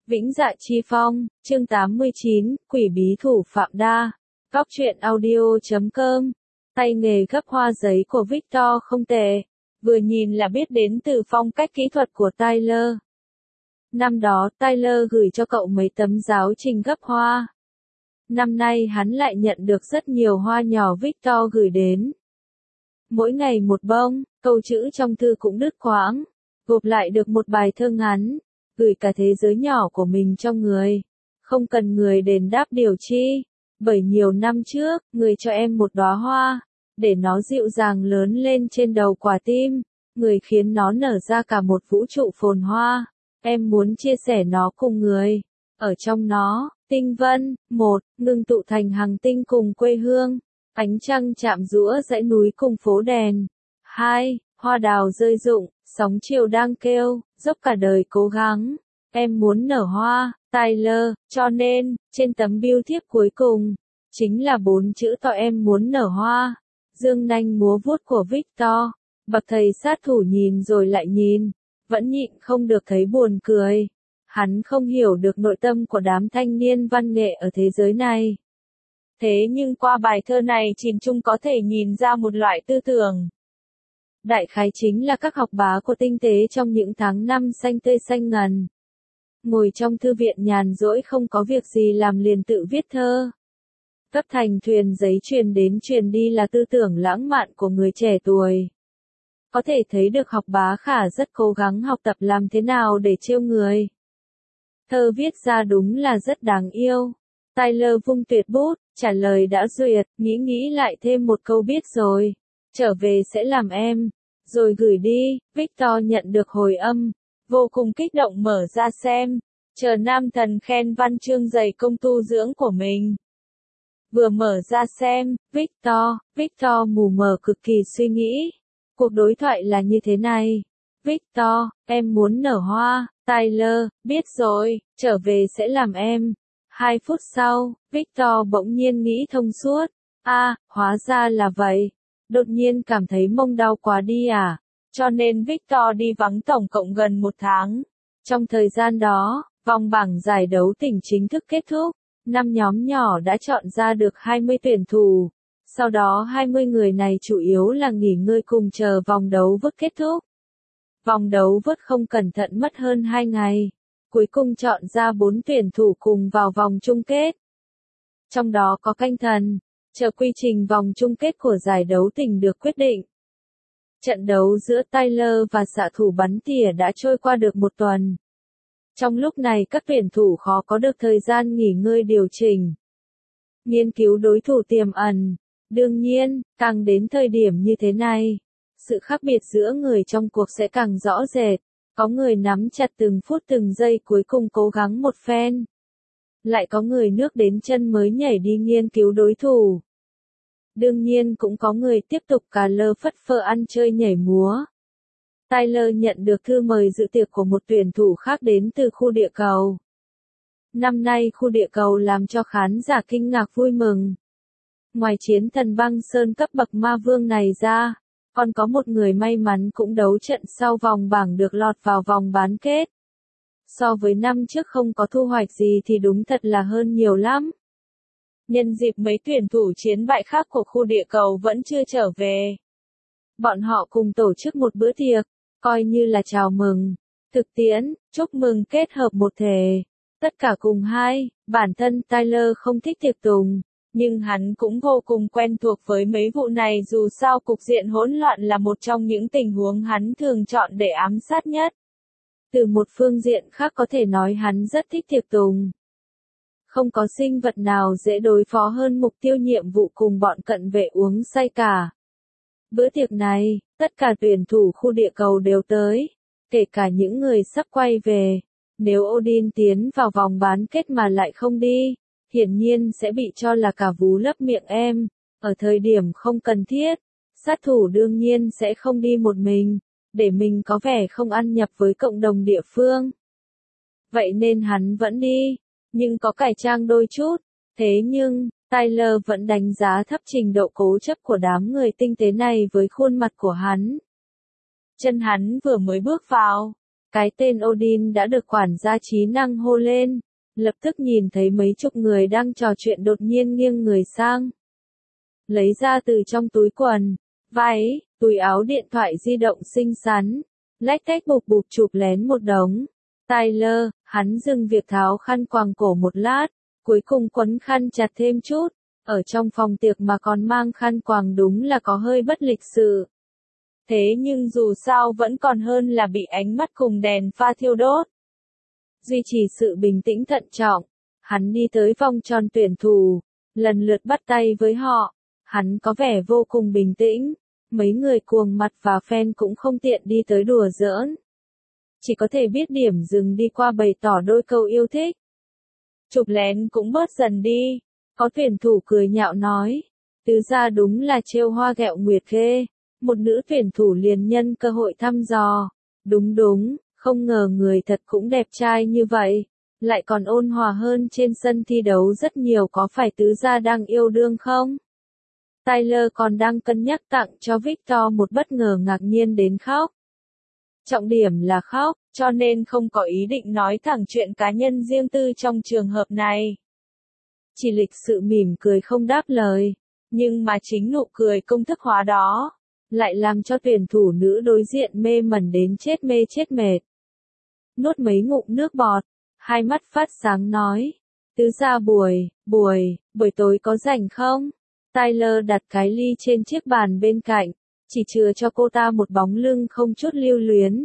Vĩnh Dạ Chi Phong, chương 89, Quỷ bí thủ Phạm Đa. Góc truyện audio.com. Tay nghề gấp hoa giấy của Victor không tệ. Vừa nhìn là biết đến từ phong cách kỹ thuật của Tyler. Năm đó Tyler gửi cho cậu mấy tấm giáo trình gấp hoa. Năm nay hắn lại nhận được rất nhiều hoa nhỏ Victor gửi đến. Mỗi ngày một bông, câu chữ trong thư cũng đứt quãng. Gộp lại được một bài thơ ngắn. Gửi cả thế giới nhỏ của mình trong người. Không cần người đền đáp điều chi. Bởi nhiều năm trước, người cho em một đóa hoa. Để nó dịu dàng lớn lên trên đầu quả tim. Người khiến nó nở ra cả một vũ trụ phồn hoa. Em muốn chia sẻ nó cùng người. Ở trong nó, tinh vân, một, ngưng tụ thành hàng tinh cùng quê hương. Ánh trăng chạm giũa dãy núi cùng phố đèn. 2. Hoa đào rơi rụng, sóng chiều đang kêu, dốc cả đời cố gắng. Em muốn nở hoa, Tyler, cho nên, trên tấm bưu thiếp cuối cùng, chính là 4 chữ to em muốn nở hoa. Dương nanh múa vuốt của Victor, bậc thầy sát thủ nhìn rồi lại nhìn, vẫn nhịn không được thấy buồn cười. Hắn không hiểu được nội tâm của đám thanh niên văn nghệ ở thế giới này. Thế nhưng qua bài thơ này Chìm Chung có thể nhìn ra một loại tư tưởng. Đại khái chính là các học bá của tinh tế trong những tháng năm xanh tươi xanh ngần. Ngồi trong thư viện nhàn rỗi không có việc gì làm liền tự viết thơ. Cấp thành thuyền giấy truyền đến truyền đi là tư tưởng lãng mạn của người trẻ tuổi. Có thể thấy được học bá Khả rất cố gắng học tập làm thế nào để trêu người. Thơ viết ra đúng là rất đáng yêu. Tyler vung tuyệt bút, trả lời đã duyệt, nghĩ lại thêm một câu biết rồi. Trở về sẽ làm em. Rồi gửi đi, Victor nhận được hồi âm. Vô cùng kích động mở ra xem. Chờ nam thần khen văn chương dày công tu dưỡng của mình. Vừa mở ra xem, Victor mù mờ cực kỳ suy nghĩ. Cuộc đối thoại là như thế này. Victor, em muốn nở hoa. Tyler, biết rồi, trở về sẽ làm em. 2 phút sau, Victor bỗng nhiên nghĩ thông suốt. Hóa ra là vậy. Đột nhiên cảm thấy mông đau quá đi à. Cho nên Victor đi vắng tổng cộng gần 1 tháng. Trong thời gian đó, vòng bảng giải đấu tỉnh chính thức kết thúc. 5 nhóm nhỏ đã chọn ra được 20 tuyển thủ. Sau đó 20 người này chủ yếu là nghỉ ngơi cùng chờ vòng đấu vớt kết thúc. Vòng đấu vớt không cẩn thận mất hơn 2 ngày. Cuối cùng chọn ra 4 tuyển thủ cùng vào vòng chung kết. Trong đó có canh thần. Chờ quy trình vòng chung kết của giải đấu tỉnh được quyết định. Trận đấu giữa Tyler và xạ thủ bắn tỉa đã trôi qua được 1 tuần. Trong lúc này các tuyển thủ khó có được thời gian nghỉ ngơi điều chỉnh. Nghiên cứu đối thủ tiềm ẩn. Đương nhiên, càng đến thời điểm như thế này, sự khác biệt giữa người trong cuộc sẽ càng rõ rệt. Có người nắm chặt từng phút từng giây cuối cùng cố gắng một phen. Lại có người nước đến chân mới nhảy đi nghiên cứu đối thủ. Đương nhiên cũng có người tiếp tục cà lơ phất phơ ăn chơi nhảy múa. Tyler nhận được thư mời dự tiệc của một tuyển thủ khác đến từ khu địa cầu. Năm nay khu địa cầu làm cho khán giả kinh ngạc vui mừng. Ngoài chiến thần băng sơn cấp bậc ma vương này ra, còn có một người may mắn cũng đấu trận sau vòng bảng được lọt vào vòng bán kết. So với năm trước không có thu hoạch gì thì đúng thật là hơn nhiều lắm. Nhân dịp mấy tuyển thủ chiến bại khác của khu địa cầu vẫn chưa trở về. Bọn họ cùng tổ chức một bữa tiệc, coi như là chào mừng, thực tiễn, chúc mừng kết hợp một thể. Tất cả cùng hai, bản thân Tyler không thích tiệc tùng, nhưng hắn cũng vô cùng quen thuộc với mấy vụ này dù sao cục diện hỗn loạn là một trong những tình huống hắn thường chọn để ám sát nhất. Từ một phương diện khác có thể nói hắn rất thích tiệc tùng. Không có sinh vật nào dễ đối phó hơn mục tiêu nhiệm vụ cùng bọn cận vệ uống say cả. Bữa tiệc này, tất cả tuyển thủ khu địa cầu đều tới, kể cả những người sắp quay về. Nếu Odin tiến vào vòng bán kết mà lại không đi, hiển nhiên sẽ bị cho là cả vú lấp miệng em. Ở thời điểm không cần thiết, sát thủ đương nhiên sẽ không đi một mình, để mình có vẻ không ăn nhập với cộng đồng địa phương. Vậy nên hắn vẫn đi, nhưng có cải trang đôi chút. Thế nhưng, Tyler vẫn đánh giá thấp trình độ cố chấp của đám người tinh tế này với khuôn mặt của hắn. Chân hắn vừa mới bước vào, Cái tên Odin đã được quản gia trí năng hô lên, lập tức nhìn thấy mấy chục người đang trò chuyện đột nhiên nghiêng người sang. Lấy ra từ trong túi quần, váy, túi áo điện thoại di động xinh xắn, lách cách bục bục chụp lén một đống. Tyler, hắn dừng việc tháo khăn quàng cổ một lát, cuối cùng quấn khăn chặt thêm chút, ở trong phòng tiệc mà còn mang khăn quàng đúng là có hơi bất lịch sự. Thế nhưng dù sao vẫn còn hơn là bị ánh mắt cùng đèn pha thiêu đốt. Duy trì sự bình tĩnh thận trọng, hắn đi tới vòng tròn tuyển thủ, lần lượt bắt tay với họ. Hắn có vẻ vô cùng bình tĩnh, mấy người cuồng mặt và fan cũng không tiện đi tới đùa giỡn. Chỉ có thể biết điểm dừng đi qua bày tỏ đôi câu yêu thích. Chụp lén cũng bớt dần đi, có tuyển thủ cười nhạo nói. Tứ gia đúng là trêu hoa ghẹo nguyệt ghê. Một nữ tuyển thủ liền nhân cơ hội thăm dò. Đúng, không ngờ người thật cũng đẹp trai như vậy. Lại còn ôn hòa hơn trên sân thi đấu rất nhiều, có phải tứ gia đang yêu đương không? Tyler còn đang cân nhắc tặng cho Victor một bất ngờ ngạc nhiên đến khóc. Trọng điểm là khóc, cho nên không có ý định nói thẳng chuyện cá nhân riêng tư trong trường hợp này. Chỉ lịch sự mỉm cười không đáp lời, nhưng mà chính nụ cười công thức hóa đó, lại làm cho tuyển thủ nữ đối diện mê mẩn đến chết mê chết mệt. Nuốt mấy ngụm nước bọt, hai mắt phát sáng nói, tứ gia buổi tối có rảnh không? Tyler đặt cái ly trên chiếc bàn bên cạnh, chỉ chừa cho cô ta một bóng lưng không chút lưu luyến.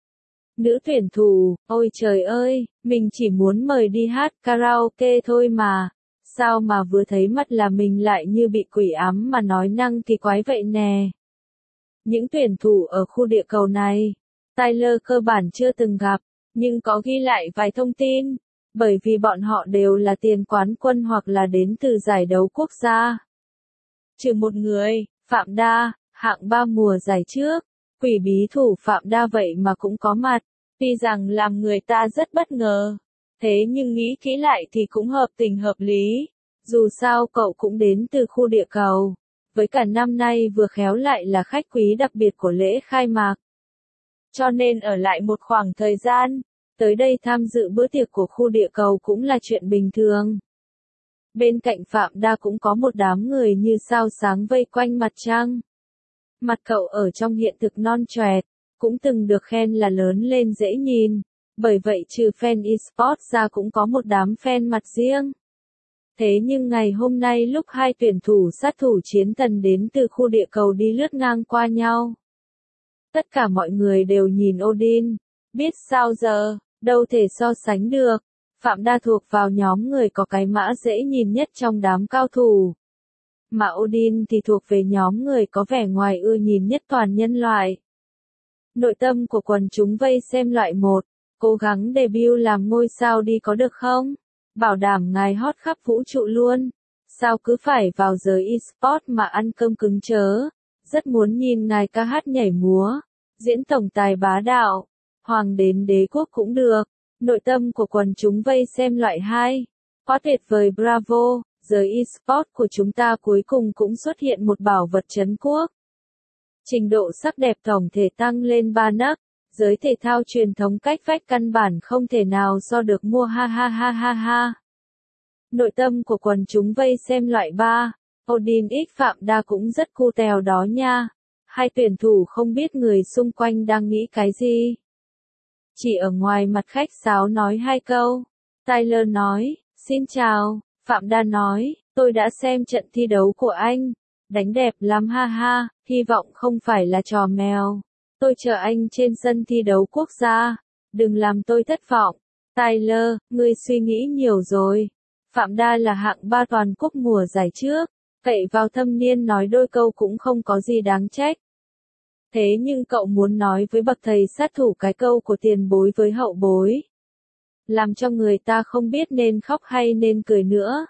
Nữ tuyển thủ, ôi trời ơi, mình chỉ muốn mời đi hát karaoke thôi mà, sao mà vừa thấy mắt là mình lại như bị quỷ ám mà nói năng kỳ quái vậy nè. Những tuyển thủ ở khu địa cầu này, Tyler cơ bản chưa từng gặp, nhưng có ghi lại vài thông tin, bởi vì bọn họ đều là tiền quán quân hoặc là đến từ giải đấu quốc gia. Trừ một người, Phạm Đa, hạng 3 mùa giải trước, quỷ bí thủ Phạm Đa vậy mà cũng có mặt, tuy rằng làm người ta rất bất ngờ. Thế nhưng nghĩ kỹ lại thì cũng hợp tình hợp lý, dù sao cậu cũng đến từ khu địa cầu, với cả năm nay vừa khéo lại là khách quý đặc biệt của lễ khai mạc. Cho nên ở lại một khoảng thời gian, tới đây tham dự bữa tiệc của khu địa cầu cũng là chuyện bình thường. Bên cạnh Phạm Đa cũng có một đám người như sao sáng vây quanh mặt trăng. Mặt cậu ở trong hiện thực non choẹt, cũng từng được khen là lớn lên dễ nhìn, bởi vậy trừ fan eSports ra cũng có một đám fan mặt riêng. Thế nhưng ngày hôm nay lúc hai tuyển thủ sát thủ chiến thần đến từ khu địa cầu đi lướt ngang qua nhau, tất cả mọi người đều nhìn Odin, biết sao giờ, đâu thể so sánh được. Phạm Đa thuộc vào nhóm người có cái mã dễ nhìn nhất trong đám cao thủ. Mà Odin thì thuộc về nhóm người có vẻ ngoài ưa nhìn nhất toàn nhân loại. Nội tâm của quần chúng vây xem loại 1, cố gắng debut làm ngôi sao đi có được không? Bảo đảm ngài hot khắp vũ trụ luôn. Sao cứ phải vào giới eSports mà ăn cơm cứng chớ? Rất muốn nhìn ngài ca hát nhảy múa, diễn tổng tài bá đạo, hoàng đến đế quốc cũng được. Nội tâm của quần chúng vây xem loại 2. Quá tuyệt vời, bravo, giới eSports của chúng ta cuối cùng cũng xuất hiện một bảo vật trấn quốc. Trình độ sắc đẹp tổng thể tăng lên 3 nấc, giới thể thao truyền thống cách vách căn bản không thể nào so được mua ha ha ha ha ha. Nội tâm của quần chúng vây xem loại 3. Odin X Phạm Đa cũng rất cu tèo đó nha. Hai tuyển thủ không biết người xung quanh đang nghĩ cái gì. Chỉ ở ngoài mặt khách sáo nói hai câu. Tyler nói, xin chào. Phạm Đa nói, tôi đã xem trận thi đấu của anh. Đánh đẹp lắm ha ha, hy vọng không phải là trò mèo. Tôi chờ anh trên sân thi đấu quốc gia. Đừng làm tôi thất vọng. Tyler, ngươi suy nghĩ nhiều rồi. Phạm Đa là hạng 3 toàn quốc mùa giải trước. Cậy vào thâm niên nói đôi câu cũng không có gì đáng trách. Thế nhưng cậu muốn nói với bậc thầy sát thủ cái câu của tiền bối với hậu bối. Làm cho người ta không biết nên khóc hay nên cười nữa.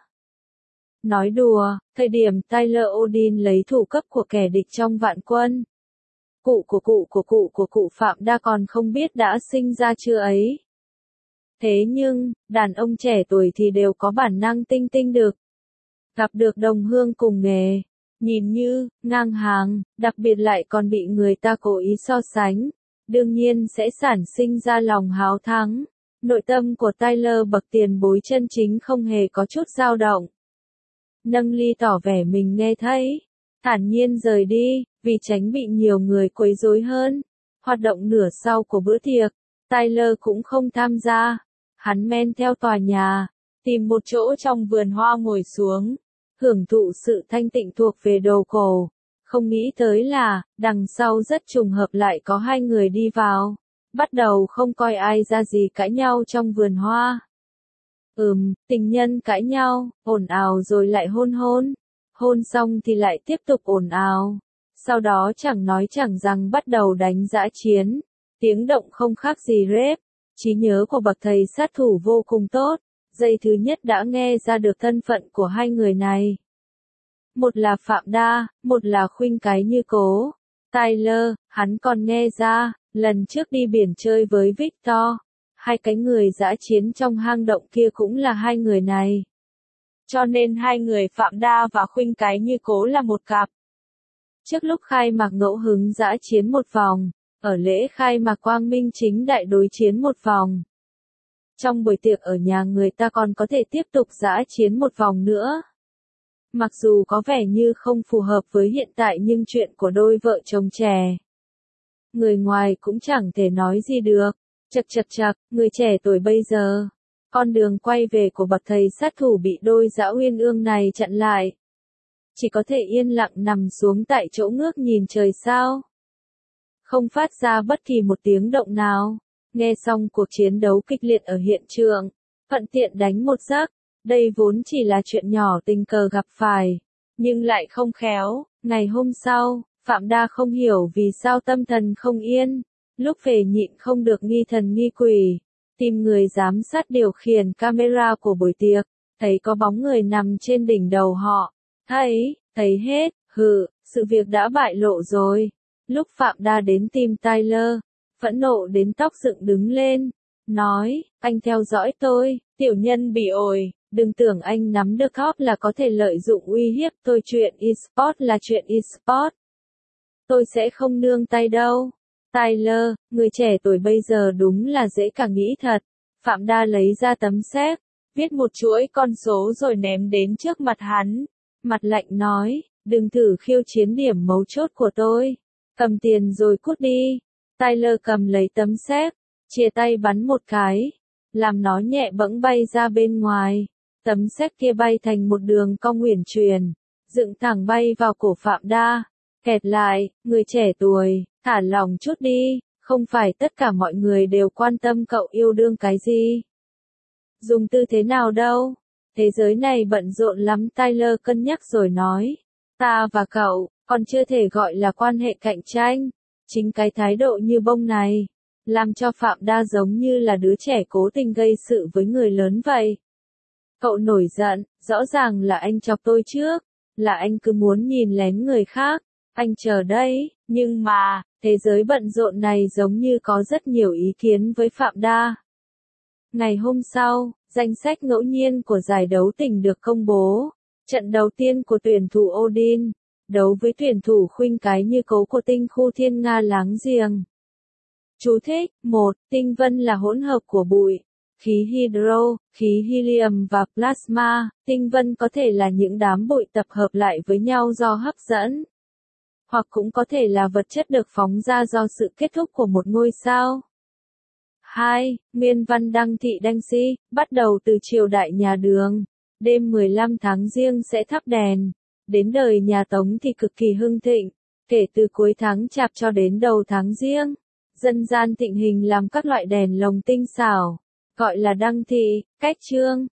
Nói đùa, thời điểm Tyler Odin lấy thủ cấp của kẻ địch trong vạn quân. Cụ của cụ Phạm Đa còn không biết đã sinh ra chưa ấy. Thế nhưng, đàn ông trẻ tuổi thì đều có bản năng tinh tinh được. Gặp được đồng hương cùng nghề, nhìn như, ngang hàng, đặc biệt lại còn bị người ta cố ý so sánh. đương nhiên sẽ sản sinh ra lòng háo thắng. Nội tâm của Tyler bậc tiền bối chân chính không hề có chút dao động. Nâng ly tỏ vẻ mình nghe thấy, thản nhiên rời đi, vì tránh bị nhiều người quấy rối hơn. Hoạt động nửa sau của bữa tiệc, Tyler cũng không tham gia. Hắn men theo tòa nhà, tìm một chỗ trong vườn hoa ngồi xuống, hưởng thụ sự thanh tịnh thuộc về đồ cổ. Không nghĩ tới là, đằng sau rất trùng hợp lại có hai người đi vào. Bắt đầu không coi ai ra gì cãi nhau trong vườn hoa. Tình nhân cãi nhau, ồn ào rồi lại hôn hôn. Hôn xong thì lại tiếp tục ồn ào. Sau đó chẳng nói chẳng rằng bắt đầu đánh dã chiến. Tiếng động không khác gì rap. Trí nhớ của bậc thầy sát thủ vô cùng tốt. Giây thứ nhất đã nghe ra được thân phận của hai người này. Một là Phạm Đa, một là Khuynh Cái Như Cố. Tyler, hắn còn nghe ra, lần trước đi biển chơi với Victor, hai cái người dã chiến trong hang động kia cũng là hai người này. Cho nên hai người Phạm Đa và Khuynh Cái Như Cố là một cặp. Trước lúc khai mạc ngẫu hứng dã chiến một vòng, ở lễ khai mạc quang minh chính đại đối chiến một vòng. Trong buổi tiệc ở nhà người ta còn có thể tiếp tục dã chiến một vòng nữa. Mặc dù có vẻ như không phù hợp với hiện tại nhưng chuyện của đôi vợ chồng trẻ. Người ngoài cũng chẳng thể nói gì được. Chật, người trẻ tuổi bây giờ. Con đường quay về của bậc thầy sát thủ bị đôi dã uyên ương này chặn lại. Chỉ có thể yên lặng nằm xuống tại chỗ ngước nhìn trời sao. Không phát ra bất kỳ một tiếng động nào. Nghe xong cuộc chiến đấu kịch liệt ở hiện trường. Thuận tiện đánh một giấc. Đây vốn chỉ là chuyện nhỏ tình cờ gặp phải. Nhưng lại không khéo. Ngày hôm sau, Phạm Đa không hiểu vì sao tâm thần không yên. Lúc về nhịn không được nghi thần nghi quỷ. Tìm người giám sát điều khiển camera của buổi tiệc. Thấy có bóng người nằm trên đỉnh đầu họ. Thấy hết, sự việc đã bại lộ rồi. Lúc Phạm Đa đến tìm Tyler, phẫn nộ đến tóc dựng đứng lên. Nói, anh theo dõi tôi, tiểu nhân bị ổi. Đừng tưởng anh nắm được cop là có thể lợi dụng uy hiếp tôi, chuyện eSport là chuyện eSport. Tôi sẽ không nương tay đâu. Tyler, người trẻ tuổi bây giờ đúng là dễ cả nghĩ thật. Phạm Đa lấy ra tấm séc, viết một chuỗi con số rồi ném đến trước mặt hắn. Mặt lạnh nói, đừng thử khiêu chiến điểm mấu chốt của tôi. Cầm tiền rồi cút đi. Tyler cầm lấy tấm séc, chia tay bắn một cái, làm nó nhẹ bẫng bay ra bên ngoài. Tấm séc kia bay thành một đường cong uyển chuyển, dựng thẳng bay vào cổ Phạm Đa. Kẹt lại, người trẻ tuổi, thả lòng chút đi, không phải tất cả mọi người đều quan tâm cậu yêu đương cái gì. Dùng tư thế nào đâu. Thế giới này bận rộn lắm. Tyler cân nhắc rồi nói. Ta và cậu, còn chưa thể gọi là quan hệ cạnh tranh. Chính cái thái độ như bông này, làm cho Phạm Đa giống như là đứa trẻ cố tình gây sự với người lớn vậy. Cậu nổi giận, rõ ràng là anh chọc tôi trước, là anh cứ muốn nhìn lén người khác. Anh chờ đấy, nhưng mà, thế giới bận rộn này giống như có rất nhiều ý kiến với Phạm Đa. Ngày hôm sau, danh sách ngẫu nhiên của giải đấu tỉnh được công bố. Trận đầu tiên của tuyển thủ Odin, đấu với tuyển thủ Khuynh Cái Như Cố của tinh khu Thiên Nga láng giềng. Chú thích: 1. Tinh vân là hỗn hợp của bụi, khí hydro, khí helium và plasma. Tinh vân có thể là những đám bụi tập hợp lại với nhau do hấp dẫn, hoặc cũng có thể là vật chất được phóng ra do sự kết thúc của một ngôi sao. 2. Nguyên văn đăng thị đanh si, bắt đầu từ triều đại nhà Đường, đêm 15 tháng Giêng sẽ thắp đèn. Đến đời nhà Tống thì cực kỳ hưng thịnh, kể từ cuối tháng Chạp cho đến đầu tháng Giêng. Dân gian thịnh hình làm các loại đèn lồng tinh xảo, gọi là đăng thị, cách trương.